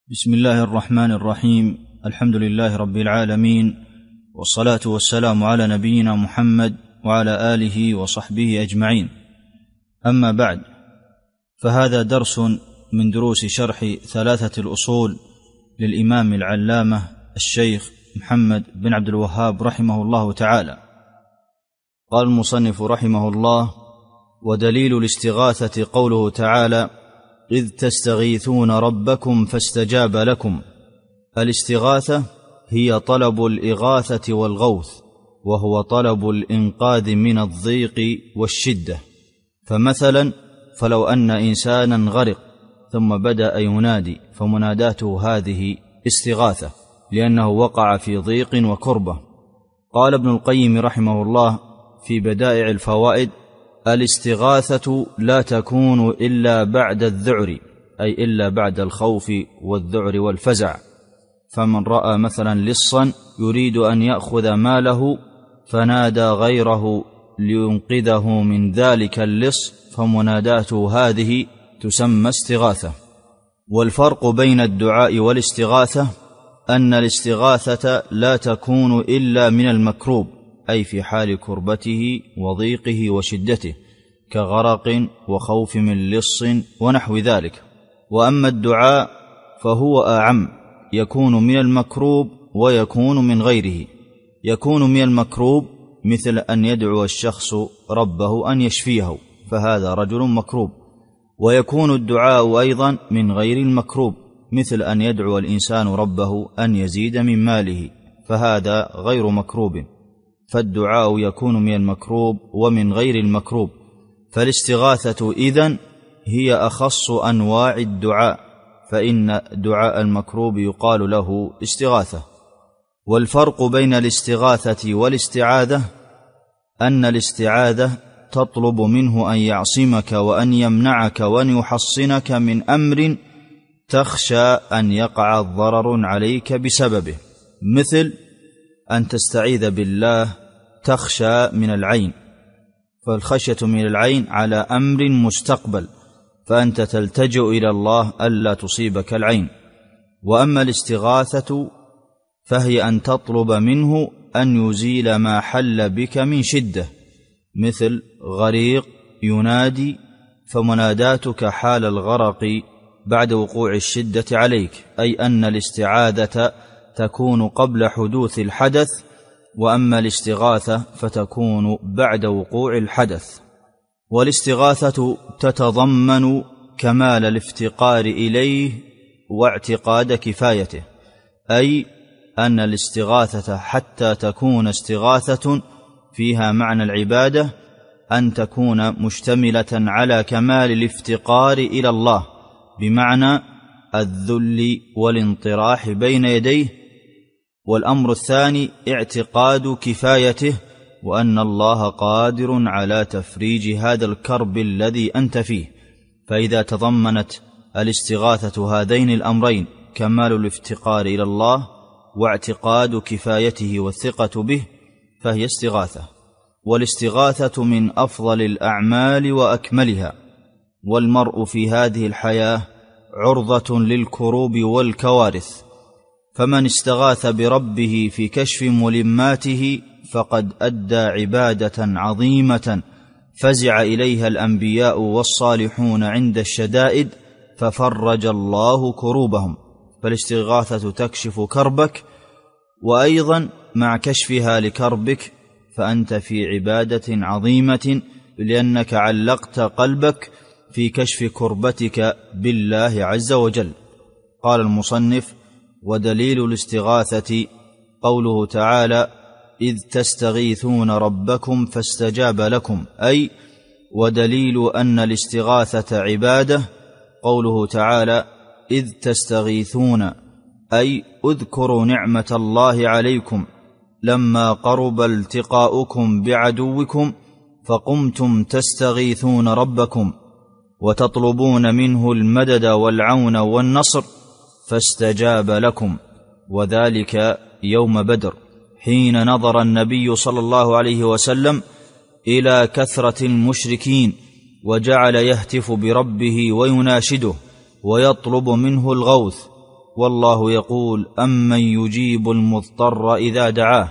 بسم الله الرحمن الرحيم. الحمد لله رب العالمين، والصلاة والسلام على نبينا محمد وعلى آله وصحبه أجمعين. أما بعد، فهذا درس من دروس شرح ثلاثة الأصول للإمام العلامة الشيخ محمد بن عبد الوهاب رحمه الله تعالى. قال المصنف رحمه الله: ودليل الاستغاثة قوله تعالى: إذ تستغيثون ربكم فاستجاب لكم. الاستغاثة هي طلب الإغاثة والغوث، وهو طلب الإنقاذ من الضيق والشدة. فمثلا فلو أن إنسانا غرق ثم بدأ ينادي، فمناداته هذه استغاثة، لأنه وقع في ضيق وكربة. قال ابن القيم رحمه الله في بدائع الفوائد: الاستغاثة لا تكون إلا بعد الذعر، أي إلا بعد الخوف والذعر والفزع. فمن رأى مثلا لصا يريد أن يأخذ ماله فنادى غيره لينقذه من ذلك اللص، فمناداته هذه تسمى استغاثة. والفرق بين الدعاء والاستغاثة أن الاستغاثة لا تكون إلا من المكروب، أي في حال كربته وضيقه وشدته، كغرق وخوف من لص ونحو ذلك. وأما الدعاء فهو أعم، يكون من المكروب ويكون من غيره. يكون من المكروب مثل أن يدعو الشخص ربه أن يشفيه، فهذا رجل مكروب. ويكون الدعاء أيضا من غير المكروب، مثل أن يدعو الإنسان ربه أن يزيد من ماله، فهذا غير مكروب. فالدعاء يكون من المكروب ومن غير المكروب. فالاستغاثة إذن هي أخص أنواع الدعاء، فإن دعاء المكروب يقال له استغاثة. والفرق بين الاستغاثة والاستعاذة أن الاستعاذة تطلب منه أن يعصمك وأن يمنعك وأن يحصنك من أمر تخشى أن يقع الضرر عليك بسببه، مثل أن تستعيذ بالله تخشى من العين، فالخشية من العين على أمر مستقبل، فأنت تلتجئ إلى الله ألا تصيبك العين. وأما الاستغاثة فهي أن تطلب منه أن يزيل ما حل بك من شدة، مثل غريق ينادي، فمناداتك حال الغرق بعد وقوع الشدة عليك، أي أن الاستعاذة تكون قبل حدوث الحدث، وأما الاستغاثة فتكون بعد وقوع الحدث. والاستغاثة تتضمن كمال الافتقار إليه واعتقاد كفايته، أي أن الاستغاثة حتى تكون استغاثة فيها معنى العبادة أن تكون مشتملة على كمال الافتقار إلى الله، بمعنى الذل والانطراح بين يديه. والأمر الثاني اعتقاد كفايته، وأن الله قادر على تفريج هذا الكرب الذي أنت فيه. فإذا تضمنت الاستغاثة هذين الأمرين، كمال الافتقار إلى الله واعتقاد كفايته والثقة به، فهي استغاثة. والاستغاثة من أفضل الأعمال وأكملها. والمرء في هذه الحياة عرضة للكروب والكوارث، فمن استغاث بربه في كشف ملماته فقد أدى عبادة عظيمة فزع إليها الأنبياء والصالحون عند الشدائد، ففرج الله كروبهم. فالاستغاثة تكشف كربك، وأيضا مع كشفها لكربك فأنت في عبادة عظيمة، لأنك علقت قلبك في كشف كربتك بالله عز وجل. قال المصنف: ودليل الاستغاثة قوله تعالى: إذ تستغيثون ربكم فاستجاب لكم، أي ودليل أن الاستغاثة عبادة قوله تعالى: إذ تستغيثون، أي اذكروا نعمة الله عليكم لما قرب التقاؤكم بعدوكم فقمتم تستغيثون ربكم وتطلبون منه المدد والعون والنصر فاستجاب لكم. وذلك يوم بدر، حين نظر النبي صلى الله عليه وسلم إلى كثرة المشركين وجعل يهتف بربه ويناشده ويطلب منه الغوث، والله يقول: أمن يجيب المضطر إذا دعاه،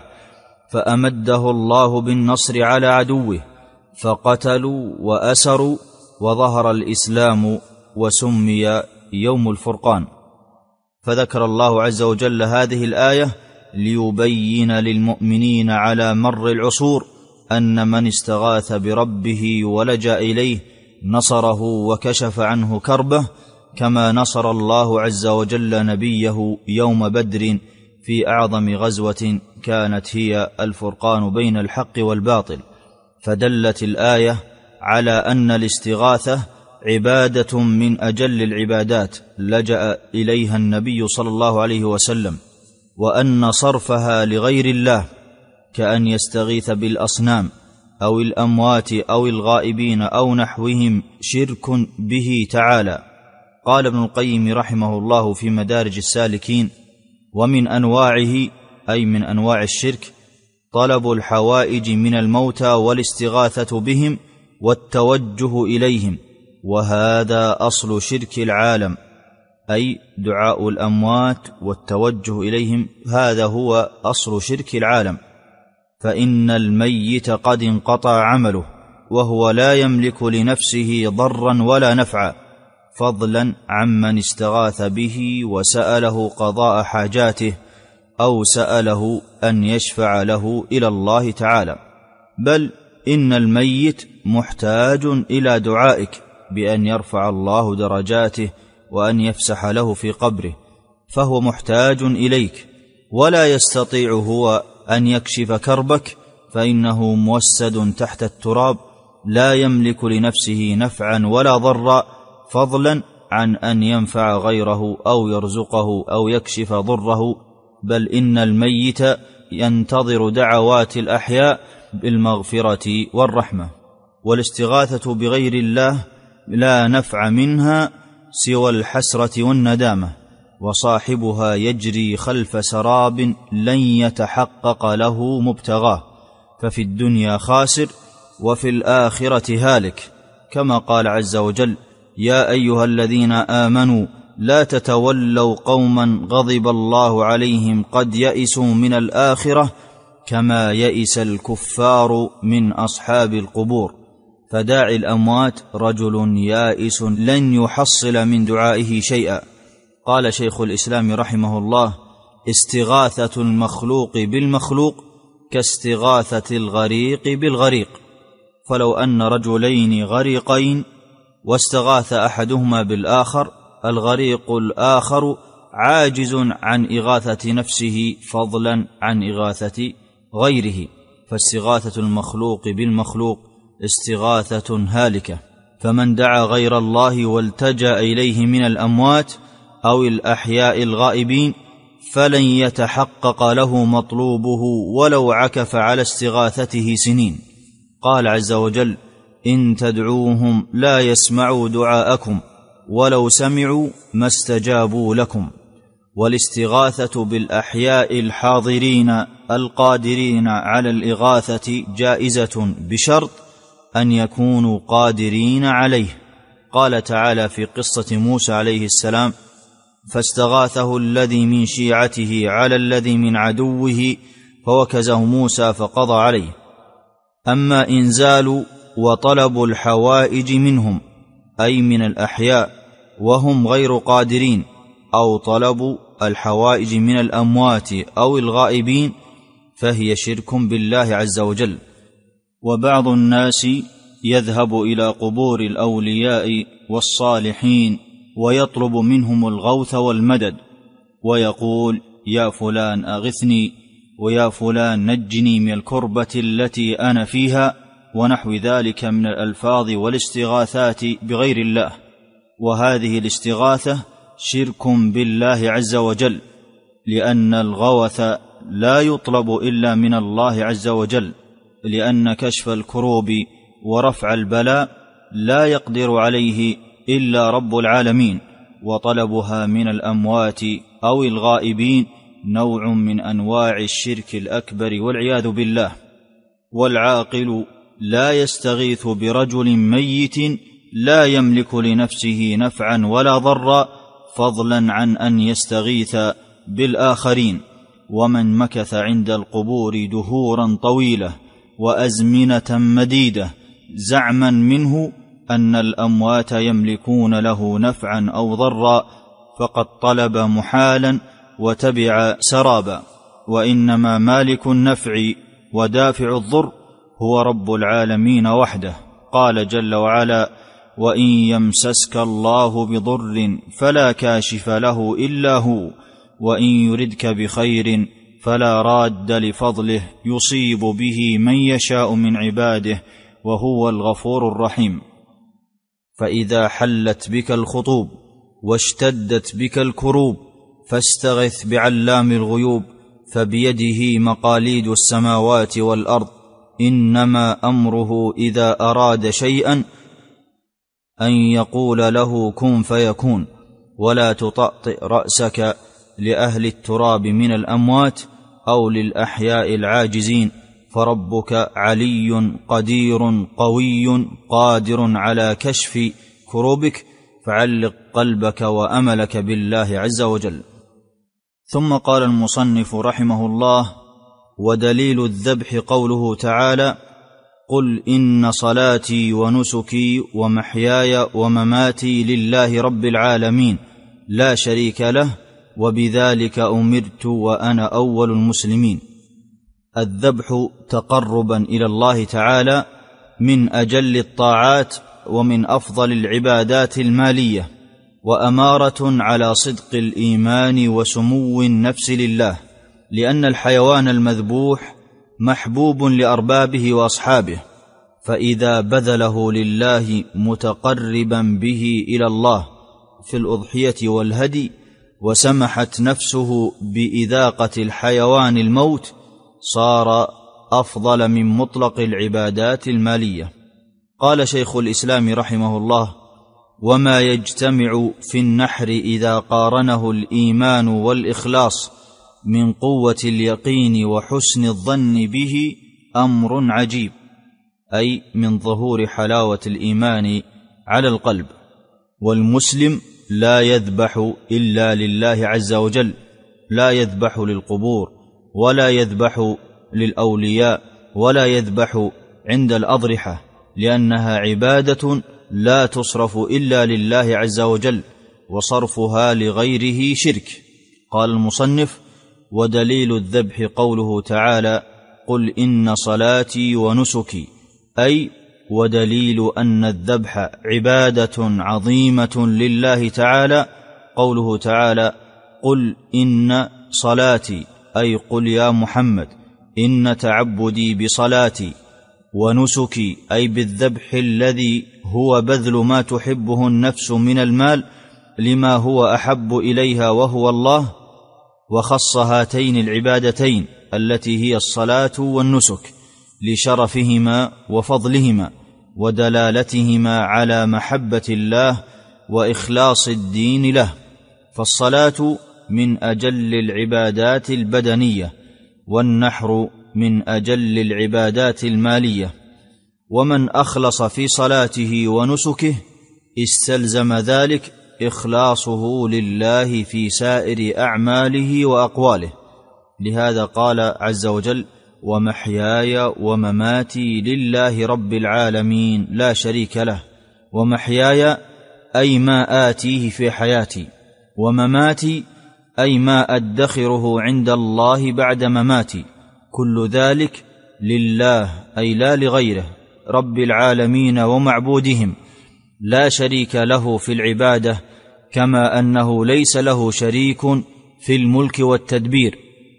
فأمده الله بالنصر على عدوه فقتلوا وأسروا، وظهر الإسلام وسمي يوم الفرقان. فذكر الله عز وجل هذه الآية ليبين للمؤمنين على مر العصور أن من استغاث بربه ولجأ إليه نصره وكشف عنه كربه، كما نصر الله عز وجل نبيه يوم بدر في أعظم غزوة كانت هي الفرقان بين الحق والباطل. فدلت الآية على أن الاستغاثة عبادة من أجل العبادات لجأ إليها النبي صلى الله عليه وسلم، وأن صرفها لغير الله كأن يستغيث بالأصنام أو الأموات أو الغائبين أو نحوهم شرك به تعالى. قال ابن القيم رحمه الله في مدارج السالكين: ومن أنواعه، أي من أنواع الشرك، طلب الحوائج من الموتى والاستغاثة بهم والتوجه إليهم، وهذا أصل شرك العالم، أي دعاء الأموات والتوجه إليهم، هذا هو أصل شرك العالم. فإن الميت قد انقطع عمله وهو لا يملك لنفسه ضرا ولا نفعا، فضلا عمن استغاث به وسأله قضاء حاجاته أو سأله أن يشفع له إلى الله تعالى. بل إن الميت محتاج إلى دعائك بأن يرفع الله درجاته وأن يفسح له في قبره، فهو محتاج إليك، ولا يستطيع هو أن يكشف كربك، فإنه موسد تحت التراب لا يملك لنفسه نفعا ولا ضرا، فضلا عن أن ينفع غيره أو يرزقه أو يكشف ضره. بل إن الميت ينتظر دعوات الأحياء بالمغفرة والرحمة. والاستغاثة بغير الله لا نفع منها سوى الحسرة والندامة، وصاحبها يجري خلف سراب لن يتحقق له مبتغاه، ففي الدنيا خاسر وفي الآخرة هالك، كما قال عز وجل: يا أيها الذين آمنوا لا تتولوا قوما غضب الله عليهم قد يئسوا من الآخرة كما يئس الكفار من أصحاب القبور. فداعي الأموات رجل يائس لن يحصل من دعائه شيئا. قال شيخ الإسلام رحمه الله: استغاثة المخلوق بالمخلوق كاستغاثة الغريق بالغريق. فلو أن رجلين غريقين واستغاث أحدهما بالآخر، الغريق الآخر عاجز عن إغاثة نفسه فضلا عن إغاثة غيره، فاستغاثة المخلوق بالمخلوق استغاثة هالكة. فمن دعا غير الله والتجأ إليه من الأموات أو الأحياء الغائبين فلن يتحقق له مطلوبه ولو عكف على استغاثته سنين. قال عز وجل: إن تدعوهم لا يسمعوا دعاءكم ولو سمعوا ما استجابوا لكم. والاستغاثة بالأحياء الحاضرين القادرين على الإغاثة جائزة بشرط أن يكونوا قادرين عليه. قال تعالى في قصة موسى عليه السلام: فاستغاثه الذي من شيعته على الذي من عدوه فوكزه موسى فقضى عليه. أما إنزال وطلب الحوائج منهم، أي من الأحياء وهم غير قادرين، أو طلب الحوائج من الأموات أو الغائبين، فهي شرك بالله عز وجل. وبعض الناس يذهب إلى قبور الأولياء والصالحين ويطلب منهم الغوث والمدد، ويقول: يا فلان أغثني، ويا فلان نجني من الكربة التي أنا فيها، ونحو ذلك من الألفاظ والاستغاثات بغير الله. وهذه الاستغاثة شرك بالله عز وجل، لأن الغوث لا يطلب إلا من الله عز وجل، لأن كشف الكروب ورفع البلاء لا يقدر عليه إلا رب العالمين، وطلبها من الأموات أو الغائبين نوع من أنواع الشرك الأكبر والعياذ بالله. والعاقل لا يستغيث برجل ميت لا يملك لنفسه نفعا ولا ضرا، فضلا عن أن يستغيث بالآخرين. ومن مكث عند القبور دهورا طويلة وأزمنة مديدة زعما منه أن الأموات يملكون له نفعا أو ضرا فقد طلب محالا وتبع سرابا، وإنما مالك النفع ودافع الضر هو رب العالمين وحده. قال جل وعلا: وإن يمسسك الله بضر فلا كاشف له إلا هو، وإن يردك بخير فلا راد لفضله يصيب به من يشاء من عباده وهو الغفور الرحيم. فإذا حلت بك الخطوب واشتدت بك الكروب فاستغث بعلام الغيوب، فبيده مقاليد السماوات والأرض، إنما أمره إذا أراد شيئا أن يقول له كن فيكون. ولا تطأطئ رأسك لأهل التراب من الأموات أو للأحياء العاجزين، فربك علي قدير قوي قادر على كشف كروبك، فعلق قلبك وأملك بالله عز وجل. ثم قال المصنف رحمه الله: ودليل الذبح قوله تعالى: قل إن صلاتي ونسكي ومحياي ومماتي لله رب العالمين لا شريك له وبذلك أمرت وأنا أول المسلمين. الذبح تقربا إلى الله تعالى من أجل الطاعات ومن أفضل العبادات المالية، وأمارة على صدق الإيمان وسمو النفس لله، لأن الحيوان المذبوح محبوب لأربابه وأصحابه، فإذا بذله لله متقربا به إلى الله في الأضحية والهدي وسمحت نفسه بإذاقة الحيوان الموت صار أفضل من مطلق العبادات المالية. قال شيخ الإسلام رحمه الله: وما يجتمع في النحر إذا قارنه الإيمان والإخلاص من قوة اليقين وحسن الظن به أمر عجيب، أي من ظهور حلاوة الإيمان على القلب. والمسلم لا يذبح إلا لله عز وجل، لا يذبح للقبور ولا يذبح للأولياء ولا يذبح عند الأضرحة، لأنها عبادة لا تصرف إلا لله عز وجل، وصرفها لغيره شرك. قال المصنف: ودليل الذبح قوله تعالى: قل إن صلاتي ونسكي، أي ودليل أن الذبح عبادة عظيمة لله تعالى قوله تعالى: قل إن صلاتي، أي قل يا محمد إن تعبدي بصلاتي، ونسكي أي بالذبح الذي هو بذل ما تحبه النفس من المال لما هو أحب إليها وهو الله. وخص هاتين العبادتين التي هي الصلاة والنسك لشرفهما وفضلهما ودلالتهما على محبة الله وإخلاص الدين له، فالصلاة من أجل العبادات البدنية، والنحر من أجل العبادات المالية. ومن أخلص في صلاته ونسكه استلزم ذلك إخلاصه لله في سائر أعماله وأقواله، لهذا قال عز وجل: ومحياي ومماتي لله رب العالمين لا شريك له. ومحياي أي ما آتيه في حياتي، ومماتي أي ما أدخره عند الله بعد مماتي، كل ذلك لله أي لا لغيره رب العالمين ومعبودهم، لا شريك له في العبادة، كما أنه ليس له شريك في الملك والتدبير.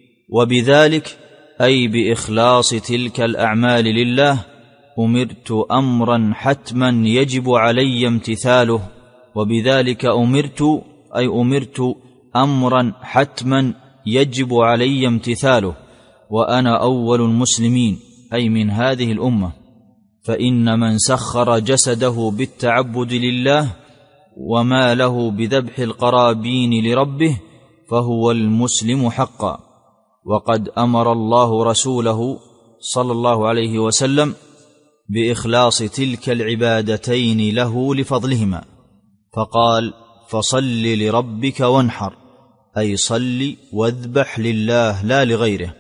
وبذلك أي بإخلاص تلك الأعمال لله أمرت أمرا حتما يجب علي امتثاله. وبذلك أمرت أي أمرت أمرا حتما يجب علي امتثاله، وأنا أول المسلمين أي من هذه الأمة. فإن من سخر جسده بالتعبد لله وما له بذبح القرابين لربه فهو المسلم حقا. وقد أمر الله رسوله صلى الله عليه وسلم بإخلاص تلك العبادتين له لفضلهما، فقال: فصل لربك وانحر، أي صل واذبح لله لا لغيره.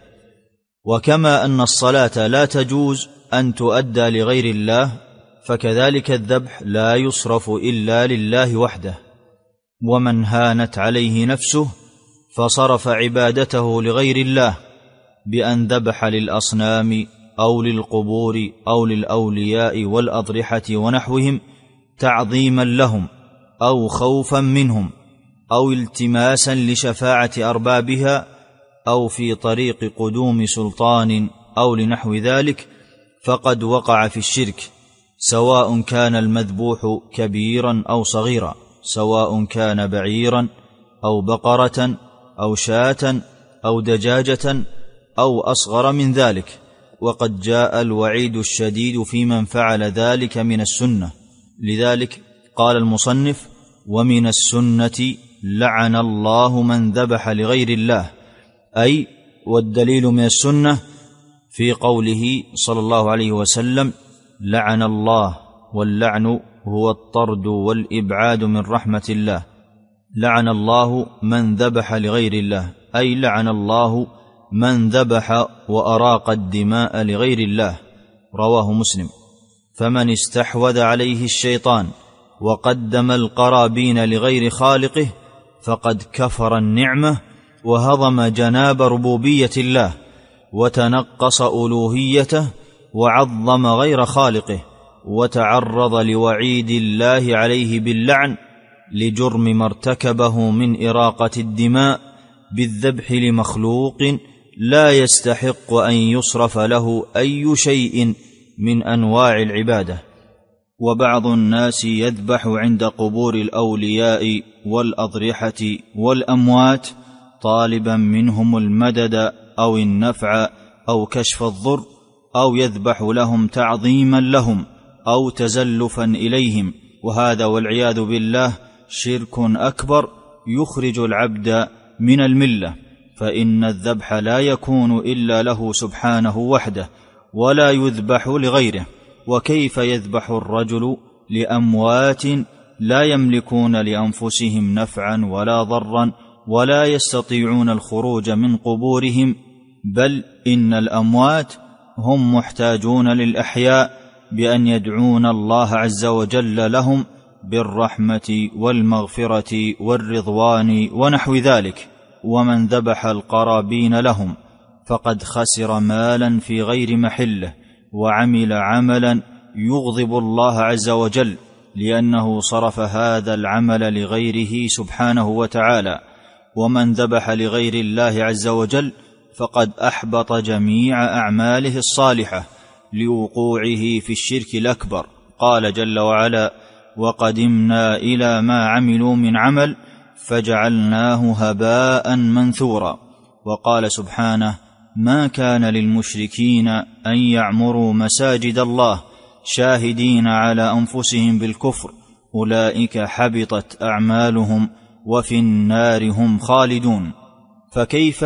وكما أن الصلاة لا تجوز أن تؤدى لغير الله، فكذلك الذبح لا يصرف إلا لله وحده. ومن هانت عليه نفسه فصرف عبادته لغير الله بأن ذبح للأصنام أو للقبور أو للأولياء والأضرحة ونحوهم تعظيما لهم أو خوفا منهم أو التماسا لشفاعة أربابها أو في طريق قدوم سلطان أو لنحو ذلك، فقد وقع في الشرك، سواء كان المذبوح كبيرا أو صغيرا، سواء كان بعيرا أو بقرة أو شاة أو دجاجة أو أصغر من ذلك. وقد جاء الوعيد الشديد في من فعل ذلك من السنة. لذلك قال المصنف: ومن السنة لعن الله من ذبح لغير الله، أي والدليل من السنة في قوله صلى الله عليه وسلم: لعن الله، واللعن هو الطرد والإبعاد من رحمة الله. لعن الله من ذبح لغير الله، أي لعن الله من ذبح وأراق الدماء لغير الله. رواه مسلم. فمن استحوذ عليه الشيطان وقدم القرابين لغير خالقه فقد كفر النعمة وهضم جناب ربوبية الله وتنقص ألوهيته وعظم غير خالقه، وتعرض لوعيد الله عليه باللعن لجرم ما ارتكبه من إراقة الدماء بالذبح لمخلوق لا يستحق أن يصرف له أي شيء من أنواع العبادة. وبعض الناس يذبح عند قبور الأولياء والأضرحة والأموات طالبا منهم المدد أو النفع أو كشف الضر، أو يذبح لهم تعظيما لهم أو تزلفا إليهم، وهذا والعياذ بالله شرك أكبر يخرج العبد من الملة، فإن الذبح لا يكون إلا له سبحانه وحده ولا يذبح لغيره. وكيف يذبح الرجل لأموات لا يملكون لأنفسهم نفعا ولا ضرا ولا يستطيعون الخروج من قبورهم، بل إن الأموات هم محتاجون للأحياء بأن يدعون الله عز وجل لهم بالرحمة والمغفرة والرضوان ونحو ذلك. ومن ذبح القرابين لهم فقد خسر مالا في غير محله وعمل عملا يغضب الله عز وجل، لأنه صرف هذا العمل لغيره سبحانه وتعالى. ومن ذبح لغير الله عز وجل فقد أحبط جميع أعماله الصالحة لوقوعه في الشرك الأكبر. قال جل وعلا: وقدمنا إلى ما عملوا من عمل فجعلناه هباء منثورا. وقال سبحانه: ما كان للمشركين أن يعمروا مساجد الله شاهدين على أنفسهم بالكفر أولئك حبطت أعمالهم وفي النار هم خالدون. فكيف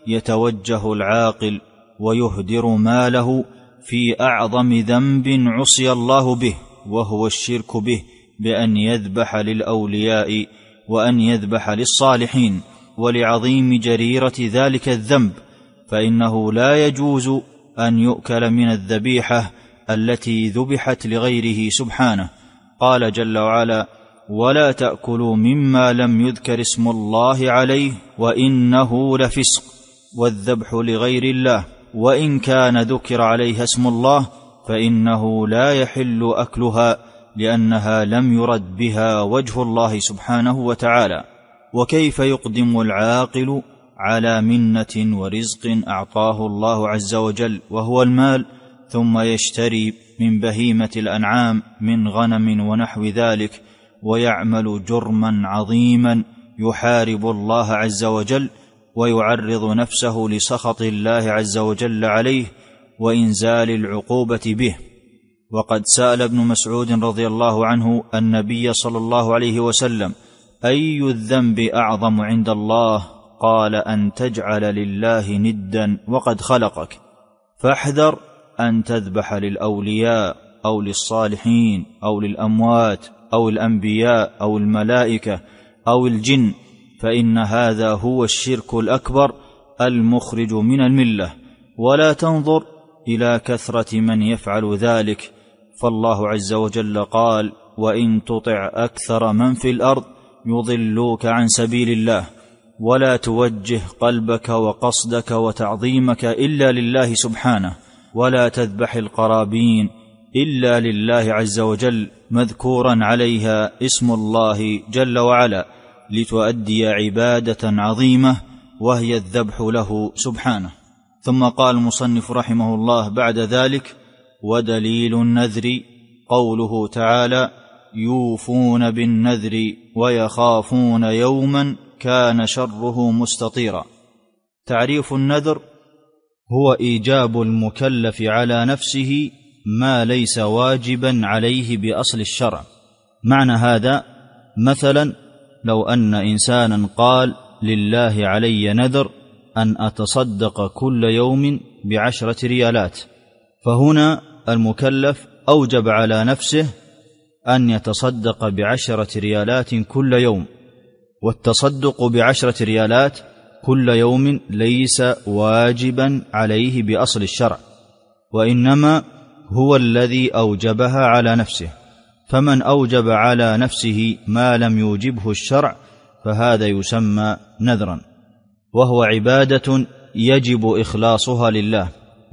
يتوجه العاقل ويهدر ماله في أعظم ذنب عصي الله به، وهو الشرك به، بأن يذبح للأولياء وأن يذبح للصالحين، ولعظيم جريرة ذلك الذنب، فإنه لا يجوز أن يؤكل من الذبيحة التي ذبحت لغيره سبحانه. قال جل وعلا: ولا تأكلوا مما لم يذكر اسم الله عليه وإنه لفسق. والذبح لغير الله وإن كان ذكر عليها اسم الله فإنه لا يحل أكلها، لأنها لم يرد بها وجه الله سبحانه وتعالى. وكيف يقدم العاقل على منة ورزق أعطاه الله عز وجل وهو المال، ثم يشتري من بهيمة الأنعام من غنم ونحو ذلك، ويعمل جرما عظيما يحارب الله عز وجل ويعرض نفسه لسخط الله عز وجل عليه وإنزال العقوبة به؟ وقد سأل ابن مسعود رضي الله عنه النبي صلى الله عليه وسلم: أي الذنب أعظم عند الله؟ قال: أن تجعل لله ندا وقد خلقك. فاحذر أن تذبح للأولياء أو للصالحين أو للأموات أو الأنبياء أو الملائكة أو الجن، فإن هذا هو الشرك الأكبر المخرج من الملة. ولا تنظر إلى كثرة من يفعل ذلك، فالله عز وجل قال: وإن تطع أكثر من في الأرض يضلوك عن سبيل الله ولا توجه قلبك وقصدك وتعظيمك إلا لله سبحانه، ولا تذبح القرابين إلا لله عز وجل مذكورا عليها اسم الله جل وعلا، لتؤدي عبادة عظيمة وهي الذبح له سبحانه. ثم قال المصنف رحمه الله بعد ذلك: ودليل النذر قوله تعالى: يوفون بالنذر ويخافون يوما كان شره مستطيرا. تعريف النذر هو إيجاب المكلف على نفسه ما ليس واجبا عليه بأصل الشرع. معنى هذا: مثلا لو أن إنسانا قال: لله علي نذر أن أتصدق كل يوم ب10 ريالات، فهنا المكلف أوجب على نفسه أن يتصدق ب10 ريالات كل يوم، والتصدق ب10 ريالات كل يوم ليس واجبا عليه بأصل الشرع، وإنما هو الذي أوجبها على نفسه. فمن أوجب على نفسه ما لم يوجبه الشرع فهذا يسمى نذرا، وهو عبادة يجب إخلاصها لله،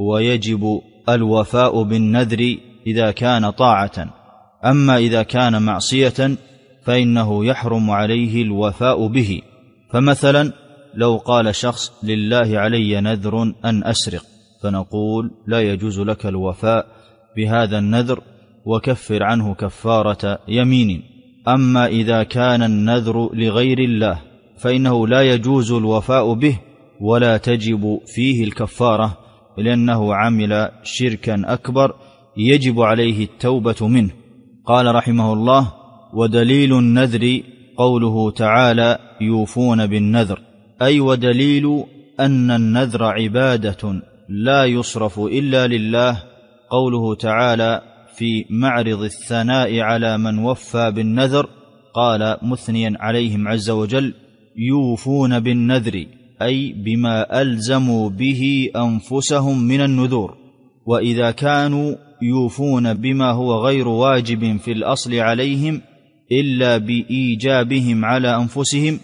ويجب الوفاء بالنذر إذا كان طاعة. أما إذا كان معصية فإنه يحرم عليه الوفاء به. فمثلا لو قال شخص: لله علي نذر أن أسرق، فنقول: لا يجوز لك الوفاء بهذا النذر، وكفر عنه كفارة يمين. أما إذا كان النذر لغير الله فإنه لا يجوز الوفاء به ولا تجب فيه الكفارة، لأنه عمل شركا أكبر يجب عليه التوبة منه. قال رحمه الله: ودليل النذر قوله تعالى: يوفون بالنذر، أي ودليل أن النذر عبادة لا يصرف إلا لله قوله تعالى في معرض الثناء على من وفى بالنذر، قال مثنيا عليهم عز وجل: يوفون بالنذر، أي بما ألزموا به أنفسهم من النذور. وإذا كانوا يوفون بما هو غير واجب في الأصل عليهم إلا بإيجابهم على أنفسهم،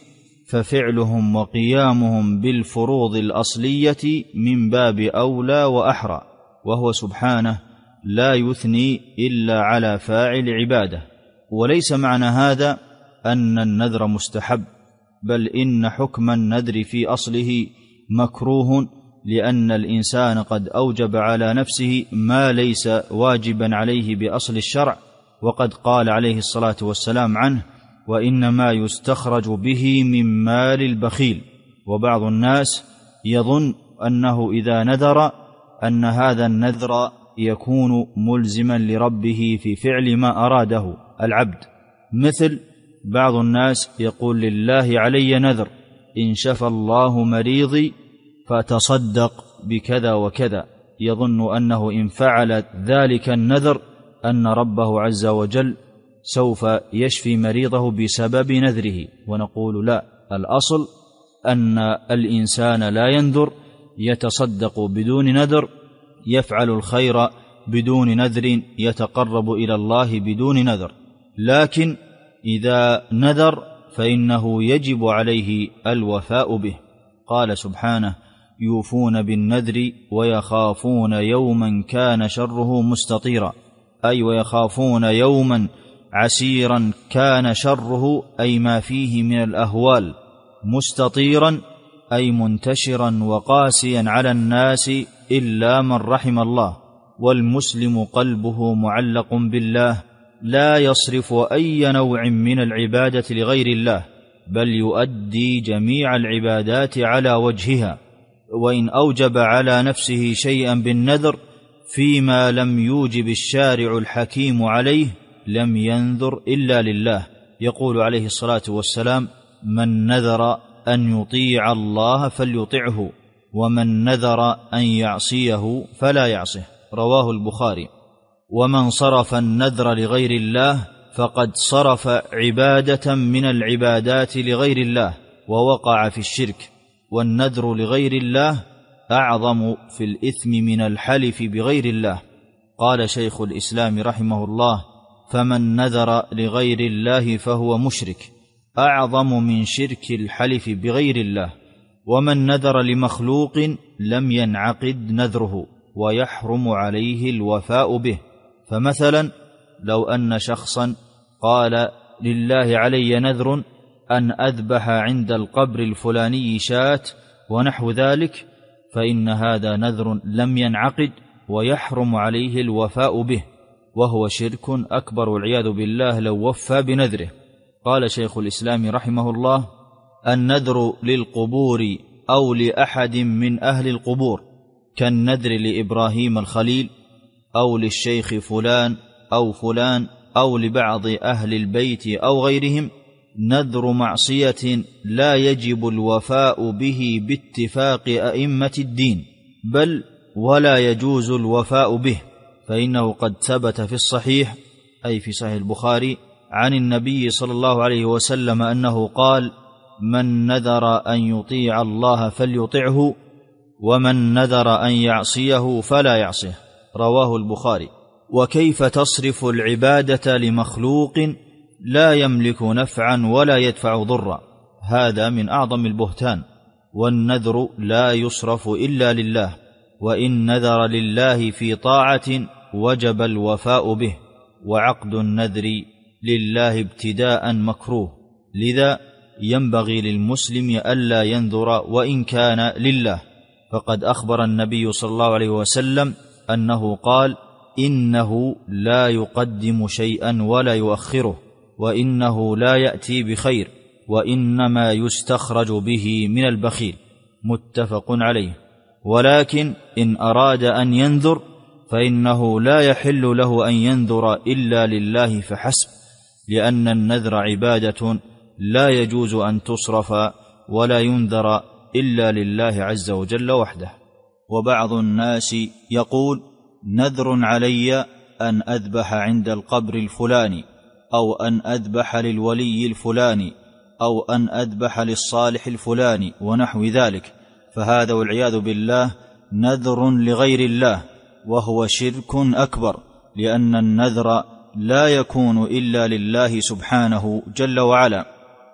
ففعلهم وقيامهم بالفروض الأصلية من باب أولى وأحرى، وهو سبحانه لا يثني إلا على فاعل عباده. وليس معنى هذا أن النذر مستحب، بل إن حكم النذر في أصله مكروه، لأن الإنسان قد أوجب على نفسه ما ليس واجبا عليه بأصل الشرع، وقد قال عليه الصلاة والسلام عنه: وإنما يستخرج به من مال البخيل. وبعض الناس يظن أنه إذا نذر أن هذا النذر يكون ملزما لربه في فعل ما أراده العبد. مثل بعض الناس يقول: لله علي نذر إن شفى الله مريضي فتصدق بكذا وكذا، يظن أنه إن فعل ذلك النذر أن ربه عز وجل سوف يشفي مريضه بسبب نذره. ونقول: لا، الأصل أن الإنسان لا ينذر، يتصدق بدون نذر، يفعل الخير بدون نذر، يتقرب إلى الله بدون نذر. لكن إذا نذر فإنه يجب عليه الوفاء به. قال سبحانه: يوفون بالنذر ويخافون يوما كان شره مستطيرا، أي ويخافون يوما عسيرا كان شره، أي ما فيه من الأهوال، مستطيرا أي منتشرا وقاسيا على الناس إلا من رحم الله. والمسلم قلبه معلق بالله، لا يصرف أي نوع من العبادة لغير الله، بل يؤدي جميع العبادات على وجهها. وإن أوجب على نفسه شيئا بالنذر فيما لم يوجب الشارع الحكيم عليه لم ينذر إلا لله. يقول عليه الصلاة والسلام: من نذر أن يطيع الله فليطعه، ومن نذر أن يعصيه فلا يعصه. رواه البخاري. ومن صرف النذر لغير الله فقد صرف عبادة من العبادات لغير الله ووقع في الشرك. والنذر لغير الله أعظم في الإثم من الحلف بغير الله. قال شيخ الإسلام رحمه الله: فمن نذر لغير الله فهو مشرك، أعظم من شرك الحلف بغير الله. ومن نذر لمخلوق لم ينعقد نذره ويحرم عليه الوفاء به. فمثلا لو أن شخصا قال: لله علي نذر أن أذبح عند القبر الفلاني شاة ونحو ذلك، فإن هذا نذر لم ينعقد ويحرم عليه الوفاء به، وهو شرك أكبر والعياذ بالله لو وفى بنذره. قال شيخ الإسلام رحمه الله: النذر للقبور أو لأحد من أهل القبور كالنذر لإبراهيم الخليل أو للشيخ فلان أو فلان أو لبعض أهل البيت أو غيرهم، نذر معصية لا يجب الوفاء به باتفاق أئمة الدين، بل ولا يجوز الوفاء به، فإنه قد ثبت في الصحيح، أي في صحيح البخاري، عن النبي صلى الله عليه وسلم أنه قال: من نذر أن يطيع الله فليطعه، ومن نذر أن يعصيه فلا يعصيه. رواه البخاري. وكيف تصرف العبادة لمخلوق لا يملك نفعا ولا يدفع ضرا؟ هذا من أعظم البهتان. والنذر لا يصرف إلا لله، وإن نذر لله في طاعة وجب الوفاء به، وعقد النذر لله ابتداء مكروه، لذا ينبغي للمسلم ألا ينذر وإن كان لله، فقد أخبر النبي صلى الله عليه وسلم أنه قال: إنه لا يقدم شيئا ولا يؤخره، وإنه لا يأتي بخير، وإنما يستخرج به من البخيل. متفق عليه. ولكن إن أراد أن ينذر فإنه لا يحل له أن ينذر إلا لله فحسب، لأن النذر عبادة لا يجوز أن تصرف ولا ينذر إلا لله عز وجل وحده. وبعض الناس يقول: نذر علي أن أذبح عند القبر الفلاني، أو أن أذبح للولي الفلاني، أو أن أذبح للصالح الفلاني ونحو ذلك، فهذا والعياذ بالله نذر لغير الله، وهو شرك أكبر، لأن النذر لا يكون إلا لله سبحانه جل وعلا.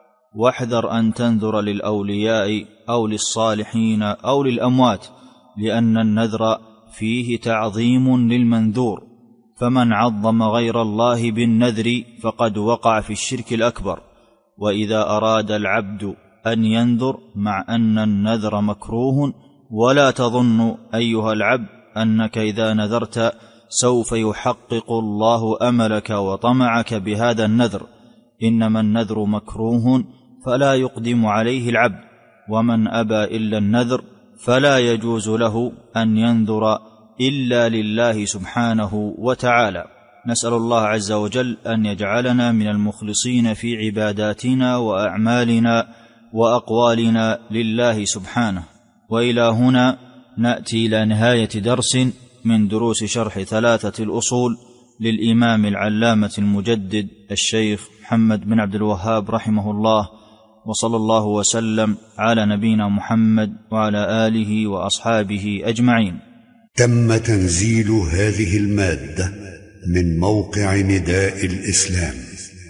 واحذر أن تنذر للأولياء أو للصالحين أو للأموات، لأن النذر فيه تعظيم للمنذور، فمن عظم غير الله بالنذر فقد وقع في الشرك الأكبر. وإذا أراد العبد أن ينذر مع أن النذر مكروه، ولا تظن أيها العبد أنك إذا نذرت سوف يحقق الله أملك وطمعك بهذا النذر، إنما النذر مكروه فلا يقدم عليه العبد، ومن أبى إلا النذر فلا يجوز له أن ينذر إلا لله سبحانه وتعالى. نسأل الله عز وجل أن يجعلنا من المخلصين في عباداتنا وأعمالنا وأقوالنا لله سبحانه. وإلى هنا نأتي إلى نهاية درس من دروس شرح 3 الأصول للإمام العلامة المجدد الشيخ محمد بن عبد الوهاب رحمه الله، وصلى الله وسلم على نبينا محمد وعلى آله وأصحابه أجمعين. تم تنزيل هذه المادة من موقع نداء الإسلام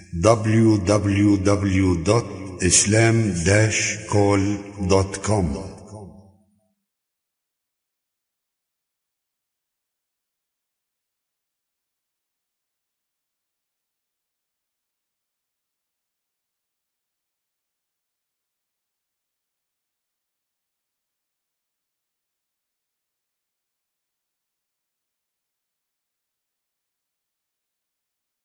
www.islam-call.com